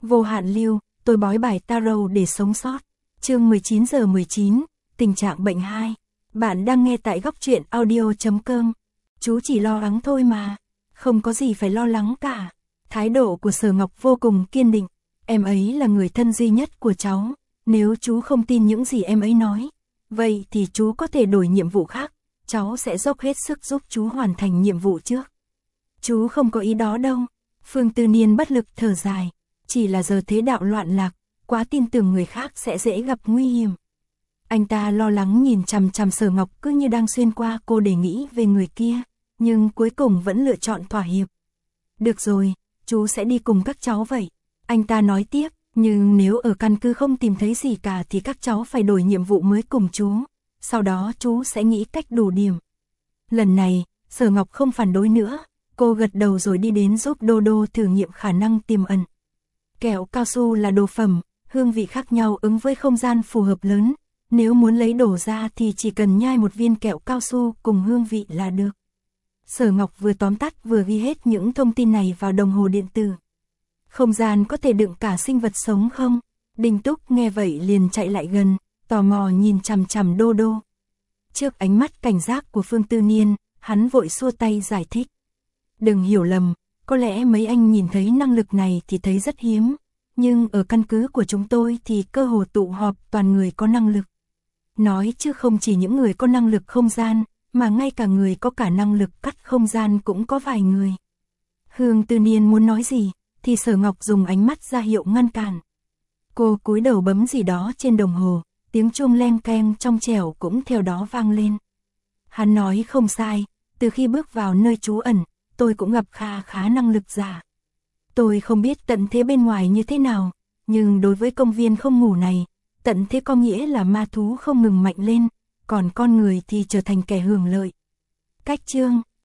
Vô hạn lưu, tôi bói bài tarot để sống sót. Chương 19:19, tình trạng bệnh 2. Bạn đang nghe tại góc truyện audio.com. Chú chỉ lo lắng thôi mà, không có gì phải lo lắng cả. Thái độ của Sở Ngọc vô cùng kiên định. Em ấy là người thân duy nhất của cháu. Nếu chú không tin những gì em ấy nói, vậy thì chú có thể đổi nhiệm vụ khác. Cháu sẽ dốc hết sức giúp chú hoàn thành nhiệm vụ trước. Chú không có ý đó đâu. Phương Tư Niên bất lực thở dài. Chỉ là giờ thế đạo loạn lạc, quá tin tưởng người khác sẽ dễ gặp nguy hiểm. Anh ta lo lắng nhìn chằm chằm Sở Ngọc cứ như đang xuyên qua cô để nghĩ về người kia, nhưng cuối cùng vẫn lựa chọn thỏa hiệp. Được rồi, chú sẽ đi cùng các cháu vậy. Anh ta nói tiếp, nhưng nếu ở căn cứ không tìm thấy gì cả thì các cháu phải đổi nhiệm vụ mới cùng chú. Sau đó chú sẽ nghĩ cách đủ điểm. Lần này, Sở Ngọc không phản đối nữa. Cô gật đầu rồi đi đến giúp Đô Đô thử nghiệm khả năng tiềm ẩn. Kẹo cao su là đồ phẩm, hương vị khác nhau ứng với không gian phù hợp lớn. Nếu muốn lấy đổ ra thì chỉ cần nhai một viên kẹo cao su cùng hương vị là được. Sở Ngọc vừa tóm tắt vừa ghi hết những thông tin này vào đồng hồ điện tử. Không gian có thể đựng cả sinh vật sống không? Đinh Túc nghe vậy liền chạy lại gần, tò mò nhìn chằm chằm Đô Đô. Trước ánh mắt cảnh giác của Phương Tư Niên, hắn vội xua tay giải thích. Đừng hiểu lầm, có lẽ mấy anh nhìn thấy năng lực này thì thấy rất hiếm, nhưng ở căn cứ của chúng tôi thì cơ hồ tụ họp toàn người có năng lực. Nói chứ không chỉ những người có năng lực không gian, mà ngay cả người có cả năng lực cắt không gian cũng có vài người. Hương Tư Niên muốn nói gì, thì Sở Ngọc dùng ánh mắt ra hiệu ngăn cản. Cô cúi đầu bấm gì đó trên đồng hồ, tiếng chuông leng keng trong trẻo cũng theo đó vang lên. Hắn nói không sai, từ khi bước vào nơi trú ẩn, tôi cũng gặp khá năng lực giả. Tôi không biết tận thế bên ngoài như thế nào, nhưng đối với công viên không ngủ này, tận thế có nghĩa là ma thú không ngừng mạnh lên, còn con người thì trở thành kẻ hưởng lợi. Cách chương